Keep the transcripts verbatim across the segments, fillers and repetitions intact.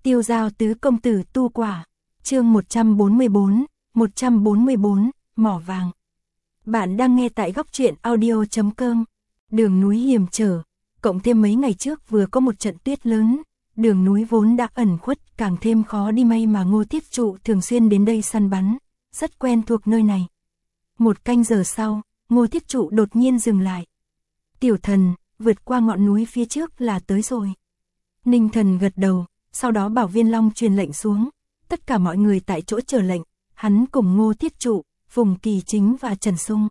Tiêu Giao tứ công tử tu quả. Chương một trăm bốn mươi bốn, một trăm bốn mươi bốn, mỏ vàng. Bạn đang nghe tại góc truyện audio chấm com. Đường núi hiểm trở, cộng thêm mấy ngày trước vừa có một trận tuyết lớn, đường núi vốn đã ẩn khuất càng thêm khó đi, may mà Ngô Thiết Trụ thường xuyên đến đây săn bắn, rất quen thuộc nơi này. Một canh giờ sau, Ngô Thiết Trụ đột nhiên dừng lại. Tiểu Thần, vượt qua ngọn núi phía trước là tới rồi. Ninh Thần gật đầu, sau đó bảo Viên Long truyền lệnh xuống, tất cả mọi người tại chỗ chờ lệnh, hắn cùng Ngô Thiết Trụ, Phùng Kỳ Chính và Trần Sung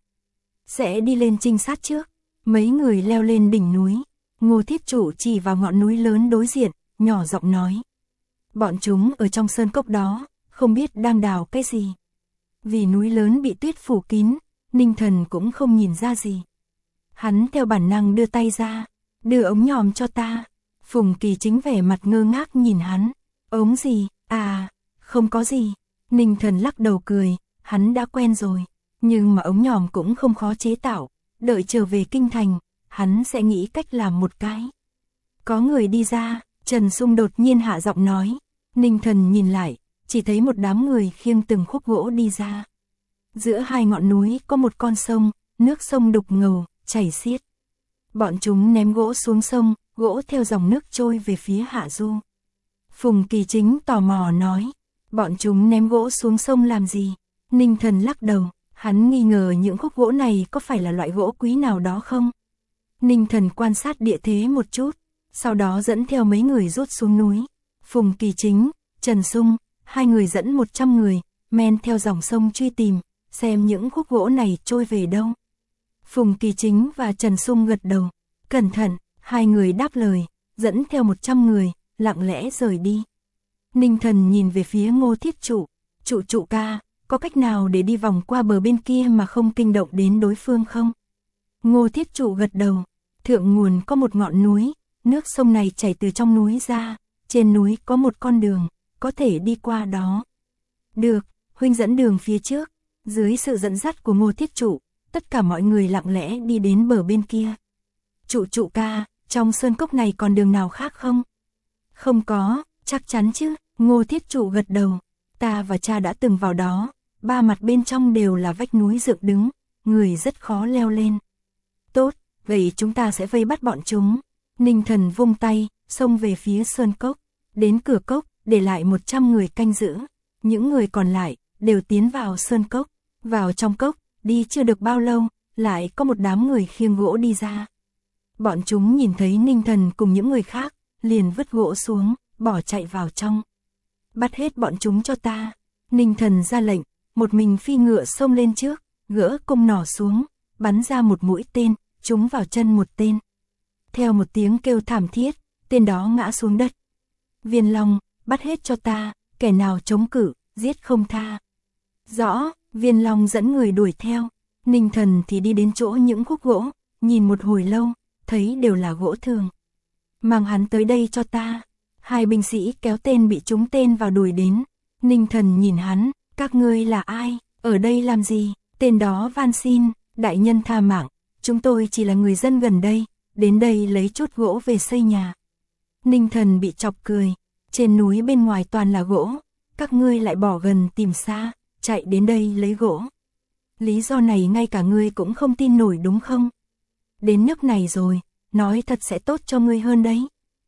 sẽ đi lên trinh sát trước. Mấy người leo lên đỉnh núi, Ngô Thiết Trụ chỉ vào ngọn núi lớn đối diện, nhỏ giọng nói. Bọn chúng ở trong sơn cốc đó, không biết đang đào cái gì. Vì núi lớn bị tuyết phủ kín, Ninh Thần cũng không nhìn ra gì. Hắn theo bản năng đưa tay ra, đưa ống nhòm cho ta. Phùng Kỳ Chính vẻ mặt ngơ ngác nhìn hắn. Ống gì? À, không có gì. Ninh Thần lắc đầu cười, hắn đã quen rồi. Nhưng mà ống nhòm cũng không khó chế tạo. Đợi trở về kinh thành, hắn sẽ nghĩ cách làm một cái. Có người đi ra, Trần Sung đột nhiên hạ giọng nói. Ninh Thần nhìn lại, chỉ thấy một đám người khiêng từng khúc gỗ đi ra. Giữa hai ngọn núi có một con sông, nước sông đục ngầu, chảy xiết. Bọn chúng ném gỗ xuống sông, gỗ theo dòng nước trôi về phía hạ du. Phùng Kỳ Chính tò mò nói, bọn chúng ném gỗ xuống sông làm gì? Ninh Thần lắc đầu, hắn nghi ngờ những khúc gỗ này có phải là loại gỗ quý nào đó không? Ninh Thần quan sát địa thế một chút, sau đó dẫn theo mấy người rút xuống núi. Phùng Kỳ Chính, Trần Sung, hai người dẫn một trăm người, men theo dòng sông truy tìm, xem những khúc gỗ này trôi về đâu. Phùng Kỳ Chính và Trần Sung gật đầu, cẩn thận, hai người đáp lời, dẫn theo một trăm người, lặng lẽ rời đi. Ninh Thần nhìn về phía Ngô Thiết Trụ, Trụ Trụ ca, có cách nào để đi vòng qua bờ bên kia mà không kinh động đến đối phương không? Ngô Thiết Trụ gật đầu, thượng nguồn có một ngọn núi, nước sông này chảy từ trong núi ra, trên núi có một con đường, có thể đi qua đó. Được, huynh dẫn đường phía trước. Dưới sự dẫn dắt của Ngô Thiết Trụ, tất cả mọi người lặng lẽ đi đến bờ bên kia. Trụ Trụ ca, trong sơn cốc này còn đường nào khác không? Không có, chắc chắn chứ. Ngô Thiết Trụ gật đầu, ta và cha đã từng vào đó, ba mặt bên trong đều là vách núi dựng đứng, người rất khó leo lên. Tốt, vậy chúng ta sẽ vây bắt bọn chúng. Ninh Thần vung tay, xông về phía sơn cốc, đến cửa cốc, để lại một trăm người canh giữ. Những người còn lại đều tiến vào sơn cốc. Vào trong cốc, đi chưa được bao lâu, lại có một đám người khiêng gỗ đi ra. Bọn chúng nhìn thấy Ninh Thần cùng những người khác, liền vứt gỗ xuống, bỏ chạy vào trong. Bắt hết bọn chúng cho ta. Ninh Thần ra lệnh, một mình phi ngựa xông lên trước, gỡ cung nỏ xuống, bắn ra một mũi tên, trúng vào chân một tên. Theo một tiếng kêu thảm thiết, tên đó ngã xuống đất. Viên Long, bắt hết cho ta, kẻ nào chống cự, giết không tha. Rõ. Viên Long dẫn người đuổi theo, Ninh Thần thì đi đến chỗ những khúc gỗ, nhìn một hồi lâu, thấy đều là gỗ thường. Mang hắn tới đây cho ta. Hai binh sĩ kéo tên bị trúng tên vào đuổi đến. Ninh Thần nhìn hắn, các ngươi là ai, ở đây làm gì? Tên đó van xin, đại nhân tha mạng, chúng tôi chỉ là người dân gần đây, đến đây lấy chút gỗ về xây nhà. Ninh Thần bị chọc cười, trên núi bên ngoài toàn là gỗ, các ngươi lại bỏ gần tìm xa, chạy đến đây lấy gỗ. Lý do này ngay cả ngươi cũng không tin nổi đúng không? Đến nước này rồi, nói thật sẽ tốt cho ngươi hơn đấy.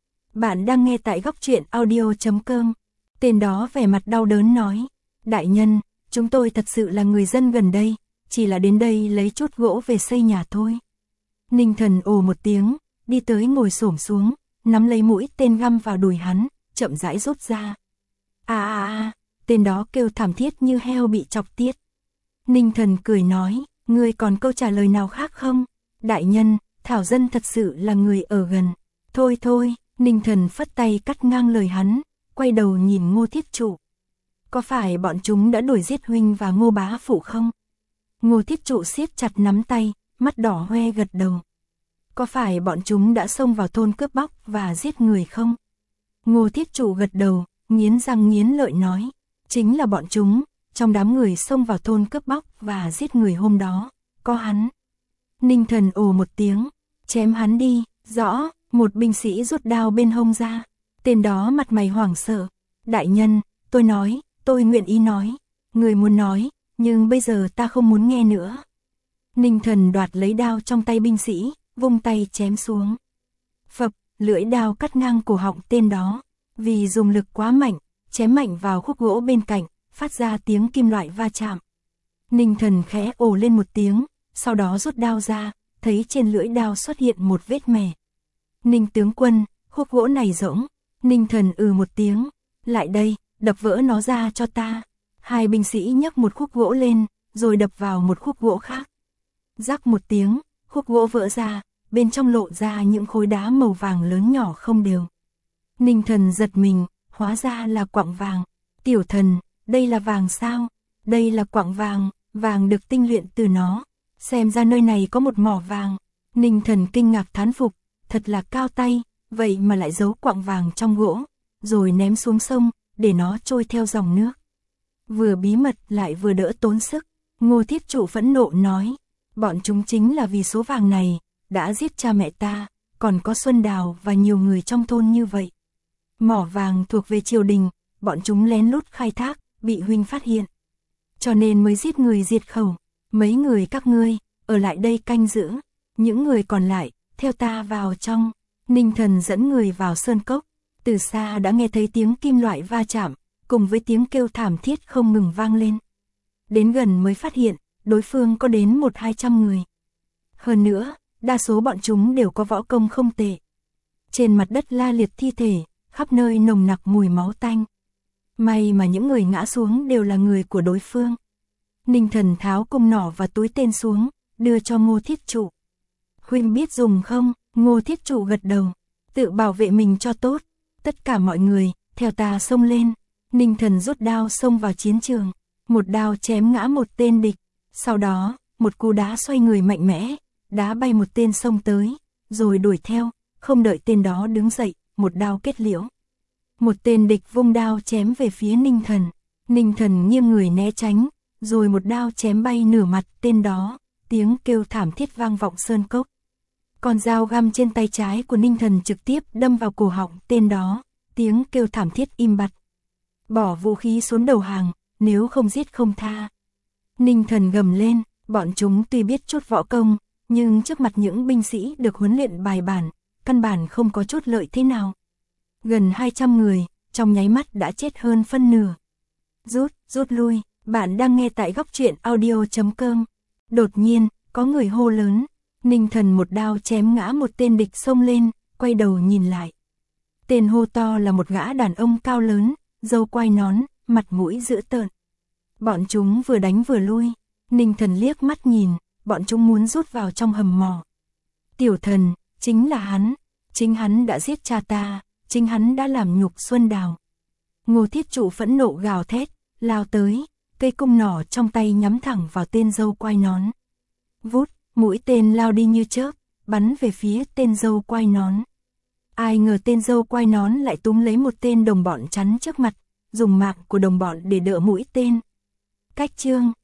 Bạn đang nghe tại góc truyện audio chấm com. Tên đó vẻ mặt đau đớn nói, đại nhân, chúng tôi thật sự là người dân gần đây, chỉ là đến đây lấy chút gỗ về xây nhà thôi. Ninh Thần ồ một tiếng, đi tới ngồi xổm xuống, nắm lấy mũi tên găm vào đùi hắn, chậm rãi rút ra. À à à, tên đó kêu thảm thiết như heo bị chọc tiết. Ninh Thần cười nói, ngươi còn câu trả lời nào khác không? Đại nhân, Thảo Dân thật sự là người ở gần. Thôi thôi, Ninh Thần phất tay cắt ngang lời hắn, quay đầu nhìn Ngô Thiết Trụ. Có phải bọn chúng đã đuổi giết huynh và Ngô bá phụ không? Ngô Thiết Trụ siết chặt nắm tay, mắt đỏ hoe gật đầu. Có phải bọn chúng đã xông vào thôn cướp bóc và giết người không? Ngô Thiết Trụ gật đầu, nghiến răng nghiến lợi nói, chính là bọn chúng, trong đám người xông vào thôn cướp bóc và giết người hôm đó, có hắn. Ninh Thần ồ một tiếng, chém hắn đi. Rõ. Một binh sĩ rút đao bên hông ra, Tên đó mặt mày hoảng sợ. Đại nhân, tôi nói, tôi nguyện ý nói. Người muốn nói, nhưng bây giờ ta không muốn nghe nữa. Ninh Thần đoạt lấy đao trong tay binh sĩ, vung tay chém xuống. Phập, lưỡi đao cắt ngang cổ họng tên đó. Vì dùng lực quá mạnh, chém mạnh vào khúc gỗ bên cạnh, phát ra tiếng kim loại va chạm. Ninh Thần khẽ ồ lên một tiếng, sau đó rút đao ra, thấy trên lưỡi đao xuất hiện một vết mẻ. Ninh tướng quân, khúc gỗ này rỗng. Ninh Thần ừ một tiếng, lại đây, đập vỡ nó ra cho ta. Hai binh sĩ nhấc một khúc gỗ lên, rồi đập vào một khúc gỗ khác. Rắc một tiếng, khúc gỗ vỡ ra, bên trong lộ ra những khối đá màu vàng lớn nhỏ không đều. Ninh Thần giật mình, hóa ra là quặng vàng. Tiểu thần, đây là vàng sao? Đây là quặng vàng, vàng được tinh luyện từ nó. Xem ra nơi này có một mỏ vàng. Ninh Thần kinh ngạc thán phục, thật là cao tay, vậy mà lại giấu quặng vàng trong gỗ, rồi ném xuống sông, để nó trôi theo dòng nước. Vừa bí mật lại vừa đỡ tốn sức. Ngô Thiết Trụ phẫn nộ nói, bọn chúng chính là vì số vàng này, đã giết cha mẹ ta, còn có Xuân Đào và nhiều người trong thôn như vậy. Mỏ vàng thuộc về triều đình, bọn chúng lén lút khai thác, bị huynh phát hiện. Cho nên mới giết người diệt khẩu. Mấy người các ngươi, ở lại đây canh giữ. Những người còn lại, theo ta vào trong. Ninh Thần dẫn người vào sơn cốc. Từ xa đã nghe thấy tiếng kim loại va chạm, cùng với tiếng kêu thảm thiết không ngừng vang lên. Đến gần mới phát hiện, đối phương có đến một hai trăm người. Hơn nữa, đa số bọn chúng đều có võ công không tệ. Trên mặt đất la liệt thi thể, khắp nơi nồng nặc mùi máu tanh. May mà những người ngã xuống đều là người của đối phương. Ninh Thần tháo cung nỏ và túi tên xuống, đưa cho Ngô Thiết Trụ. Huynh biết dùng không? Ngô Thiết Trụ gật đầu. Tự bảo vệ mình cho tốt. Tất cả mọi người, theo ta xông lên. Ninh Thần rút đao xông vào chiến trường. Một đao chém ngã một tên địch. Sau đó, một cú đá xoay người mạnh mẽ, đá bay một tên xông tới, rồi đuổi theo, không đợi tên đó đứng dậy, một đao kết liễu. Một tên địch vung đao chém về phía Ninh Thần. Ninh Thần nghiêng người né tránh, rồi một đao chém bay nửa mặt tên đó, tiếng kêu thảm thiết vang vọng sơn cốc. Con dao găm trên tay trái của Ninh Thần trực tiếp đâm vào cổ họng tên đó, tiếng kêu thảm thiết im bặt. Bỏ vũ khí xuống đầu hàng, nếu không giết không tha. Ninh Thần gầm lên, bọn chúng tuy biết chút võ công, nhưng trước mặt những binh sĩ được huấn luyện bài bản, căn bản không có chút lợi thế nào. Gần hai trăm người, trong nháy mắt đã chết hơn phân nửa. Rút, rút lui, bạn đang nghe tại góc truyện audio chấm com. Đột nhiên, có người hô lớn. Ninh Thần một đao chém ngã một tên địch xông lên, quay đầu nhìn lại. Tên hô to là một gã đàn ông cao lớn, râu quai nón, mặt mũi dữ tợn. Bọn chúng vừa đánh vừa lui. Ninh Thần liếc mắt nhìn, bọn chúng muốn rút vào trong hầm mỏ. Tiểu thần, chính là hắn. Chính hắn đã giết cha ta, chính hắn đã làm nhục Xuân Đào. Ngô Thiết Trụ phẫn nộ gào thét, lao tới, cây cung nỏ trong tay nhắm thẳng vào tên râu quai nón. Vút, mũi tên lao đi như chớp, bắn về phía tên râu quai nón. Ai ngờ tên râu quai nón lại túm lấy một tên đồng bọn chắn trước mặt, dùng mạng của đồng bọn để đỡ mũi tên. Cách chương